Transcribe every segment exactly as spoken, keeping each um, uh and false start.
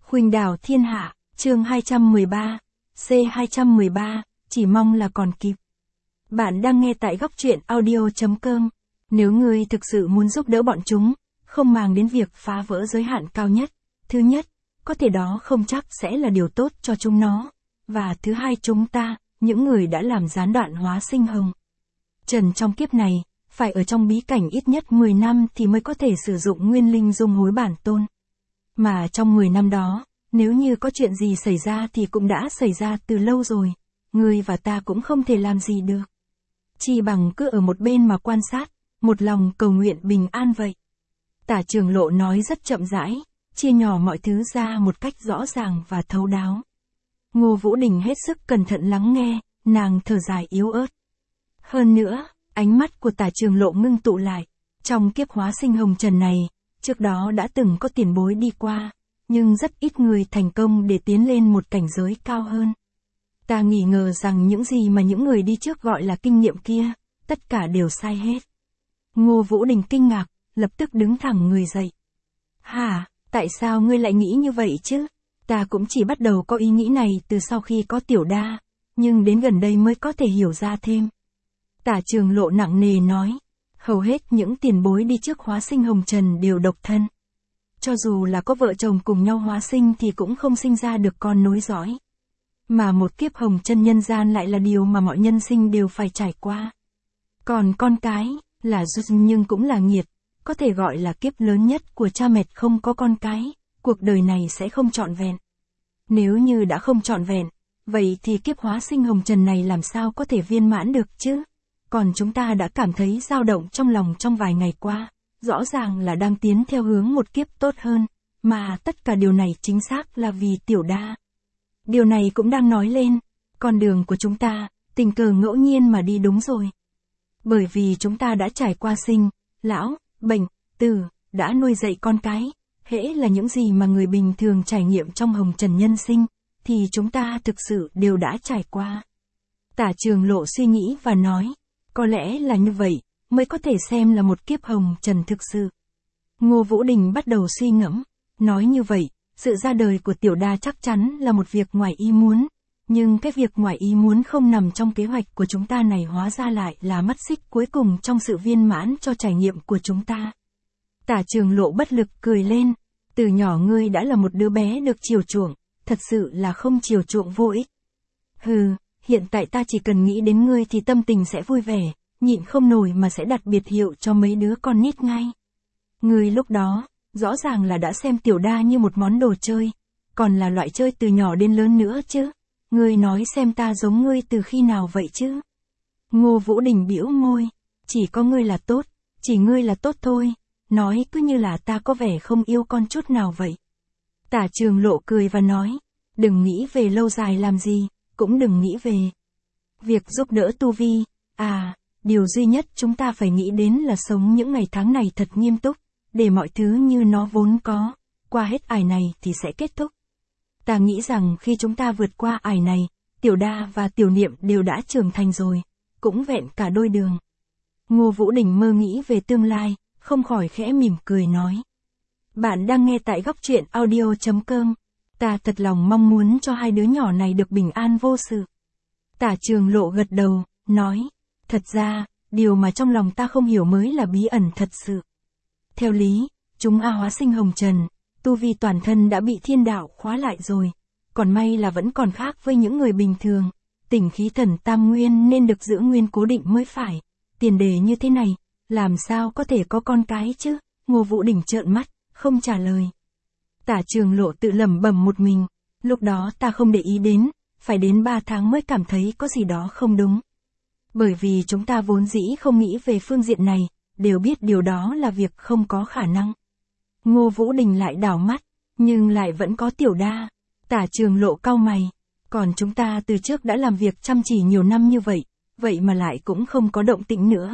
Khuynh đảo thiên hạ, chương hai trăm mười ba, C hai trăm mười ba, chỉ mong là còn kịp. Bạn đang nghe tại góc truyện audio chấm com. Nếu ngươi thực sự muốn giúp đỡ bọn chúng, không màng đến việc phá vỡ giới hạn cao nhất, thứ nhất, có thể đó không chắc sẽ là điều tốt cho chúng nó. Và thứ hai, chúng ta, những người đã làm gián đoạn hóa sinh hồng trần trong kiếp này, phải ở trong bí cảnh ít nhất mười năm thì mới có thể sử dụng nguyên linh dung hối bản tôn. Mà trong mười năm đó, nếu như có chuyện gì xảy ra thì cũng đã xảy ra từ lâu rồi, ngươi và ta cũng không thể làm gì được. Chỉ bằng cứ ở một bên mà quan sát, một lòng cầu nguyện bình an vậy. Tả Trường Lộ nói rất chậm rãi, chia nhỏ mọi thứ ra một cách rõ ràng và thấu đáo. Ngô Vũ Đình hết sức cẩn thận lắng nghe, nàng thở dài yếu ớt. Hơn nữa, ánh mắt của Tả Trường Lộ ngưng tụ lại. Trong kiếp hóa sinh hồng trần này, trước đó đã từng có tiền bối đi qua, nhưng rất ít người thành công để tiến lên một cảnh giới cao hơn. Ta nghi ngờ rằng những gì mà những người đi trước gọi là kinh nghiệm kia, tất cả đều sai hết. Ngô Vũ Đình kinh ngạc, lập tức đứng thẳng người dậy. Hả, tại sao ngươi lại nghĩ như vậy chứ? Ta cũng chỉ bắt đầu có ý nghĩ này từ sau khi có Tiểu Đa, nhưng đến gần đây mới có thể hiểu ra thêm. Tả Trường Lộ nặng nề nói, hầu hết những tiền bối đi trước hóa sinh hồng trần đều độc thân. Cho dù là có vợ chồng cùng nhau hóa sinh thì cũng không sinh ra được con nối dõi. Mà một kiếp hồng chân nhân gian lại là điều mà mọi nhân sinh đều phải trải qua. Còn con cái, là duyên nhưng cũng là nghiệt, có thể gọi là kiếp lớn nhất của cha mẹ không có con cái, cuộc đời này sẽ không trọn vẹn. Nếu như đã không trọn vẹn, vậy thì kiếp hóa sinh hồng trần này làm sao có thể viên mãn được chứ? Còn chúng ta đã cảm thấy dao động trong lòng trong vài ngày qua, rõ ràng là đang tiến theo hướng một kiếp tốt hơn, mà tất cả điều này chính xác là vì Tiểu Đa. Điều này cũng đang nói lên, con đường của chúng ta, tình cờ ngẫu nhiên mà đi đúng rồi. Bởi vì chúng ta đã trải qua sinh, lão, bệnh, tử, đã nuôi dạy con cái, hễ là những gì mà người bình thường trải nghiệm trong hồng trần nhân sinh, thì chúng ta thực sự đều đã trải qua. Tả Trường Lộ suy nghĩ và nói, có lẽ là như vậy, mới có thể xem là một kiếp hồng trần thực sự. Ngô Vũ Đình bắt đầu suy ngẫm, nói như vậy, sự ra đời của Tiểu Đa chắc chắn là một việc ngoài ý muốn, nhưng cái việc ngoài ý muốn không nằm trong kế hoạch của chúng ta này hóa ra lại là mắt xích cuối cùng trong sự viên mãn cho trải nghiệm của chúng ta. Tả Trường Lộ bất lực cười lên, từ nhỏ ngươi đã là một đứa bé được chiều chuộng, thật sự là không chiều chuộng vô ích. Hừ, hiện tại ta chỉ cần nghĩ đến ngươi thì tâm tình sẽ vui vẻ, nhịn không nổi mà sẽ đặt biệt hiệu cho mấy đứa con nít ngay. Ngươi lúc đó, rõ ràng là đã xem Tiểu Đa như một món đồ chơi, còn là loại chơi từ nhỏ đến lớn nữa chứ. Ngươi nói xem ta giống ngươi từ khi nào vậy chứ? Ngô Vũ Đình bĩu môi, chỉ có ngươi là tốt, chỉ ngươi là tốt thôi, nói cứ như là ta có vẻ không yêu con chút nào vậy. Tả Trường Lộ cười và nói, đừng nghĩ về lâu dài làm gì, cũng đừng nghĩ về việc giúp đỡ tu vi, à, điều duy nhất chúng ta phải nghĩ đến là sống những ngày tháng này thật nghiêm túc, để mọi thứ như nó vốn có, qua hết ải này thì sẽ kết thúc. Ta nghĩ rằng khi chúng ta vượt qua ải này, Tiểu Đa và Tiểu Niệm đều đã trưởng thành rồi, cũng vẹn cả đôi đường. Ngô Vũ Đình mơ nghĩ về tương lai, không khỏi khẽ mỉm cười nói. Bạn đang nghe tại góc truyện audio chấm com. Ta thật lòng mong muốn cho hai đứa nhỏ này được bình an vô sự. Tả Trường Lộ gật đầu, nói, thật ra, điều mà trong lòng ta không hiểu mới là bí ẩn thật sự. Theo lý, chúng A hóa sinh hồng trần, tu vi toàn thân đã bị thiên đạo khóa lại rồi, còn may là vẫn còn khác với những người bình thường, tỉnh khí thần tam nguyên nên được giữ nguyên cố định mới phải, tiền đề như thế này, làm sao có thể có con cái chứ? Ngô Vũ Đình trợn mắt, không trả lời. Tả Trường Lộ tự lẩm bẩm một mình, lúc đó ta không để ý đến, phải đến ba tháng mới cảm thấy có gì đó không đúng. Bởi vì chúng ta vốn dĩ không nghĩ về phương diện này, đều biết điều đó là việc không có khả năng. Ngô Vũ Đình lại đảo mắt, nhưng lại vẫn có Tiểu Đa. Tả Trường Lộ cau mày, còn chúng ta từ trước đã làm việc chăm chỉ nhiều năm như vậy, vậy mà lại cũng không có động tĩnh nữa.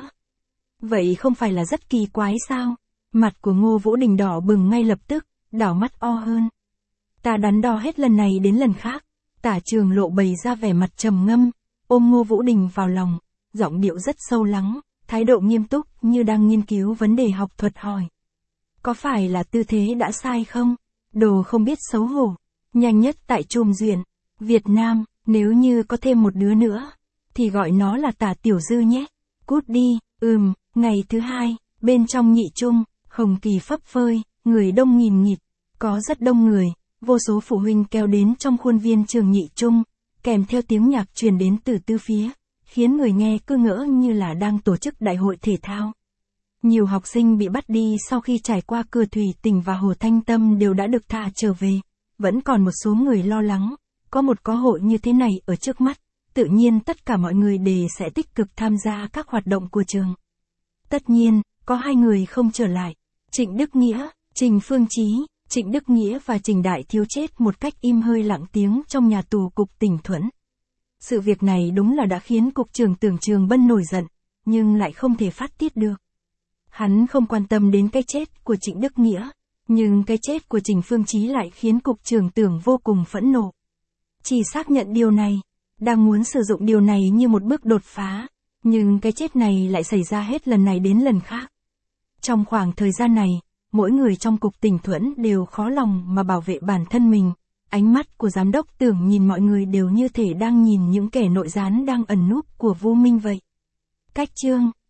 Vậy không phải là rất kỳ quái sao? Mặt của Ngô Vũ Đình đỏ bừng ngay lập tức, đảo mắt o hơn. Ta đắn đo hết lần này đến lần khác. Tả Trường Lộ bày ra vẻ mặt trầm ngâm, ôm Ngô Vũ Đình vào lòng, giọng điệu rất sâu lắng, thái độ nghiêm túc như đang nghiên cứu vấn đề học thuật hỏi. Có phải là tư thế đã sai không? Đồ không biết xấu hổ. Nhanh nhất tại chùm duyện. Việt Nam, nếu như có thêm một đứa nữa, thì gọi nó là Tả Tiểu Dư nhé. Cút đi, ừm, ngày thứ hai, bên trong nhị trung, hồng kỳ phấp phới, người đông nghìn nghịt, có rất đông người, vô số phụ huynh kéo đến trong khuôn viên trường nhị trung, kèm theo tiếng nhạc truyền đến từ tứ phía, khiến người nghe cứ ngỡ như là đang tổ chức đại hội thể thao. Nhiều học sinh bị bắt đi sau khi trải qua cửa Thủy Tỉnh và Hồ Thanh Tâm đều đã được thả trở về. Vẫn còn một số người lo lắng, có một cơ hội như thế này ở trước mắt, tự nhiên tất cả mọi người đều sẽ tích cực tham gia các hoạt động của trường. Tất nhiên, có hai người không trở lại. Trịnh Đức Nghĩa, Trình Phương Chí. Trịnh Đức Nghĩa và Trình Đại Thiếu chết một cách im hơi lặng tiếng trong nhà tù cục Tỉnh Thuẫn. Sự việc này đúng là đã khiến cục trưởng Tưởng Trường Bân nổi giận, nhưng lại không thể phát tiết được. Hắn không quan tâm đến cái chết của Trịnh Đức Nghĩa, nhưng cái chết của Trình Phương Chí lại khiến cục trưởng Tưởng vô cùng phẫn nộ. Chỉ xác nhận điều này, đang muốn sử dụng điều này như một bước đột phá, nhưng cái chết này lại xảy ra hết lần này đến lần khác. Trong khoảng thời gian này, mỗi người trong cục Tỉnh Thuẫn đều khó lòng mà bảo vệ bản thân mình. Ánh mắt của giám đốc Tưởng nhìn mọi người đều như thể đang nhìn những kẻ nội gián đang ẩn núp của vô minh vậy. Cách chương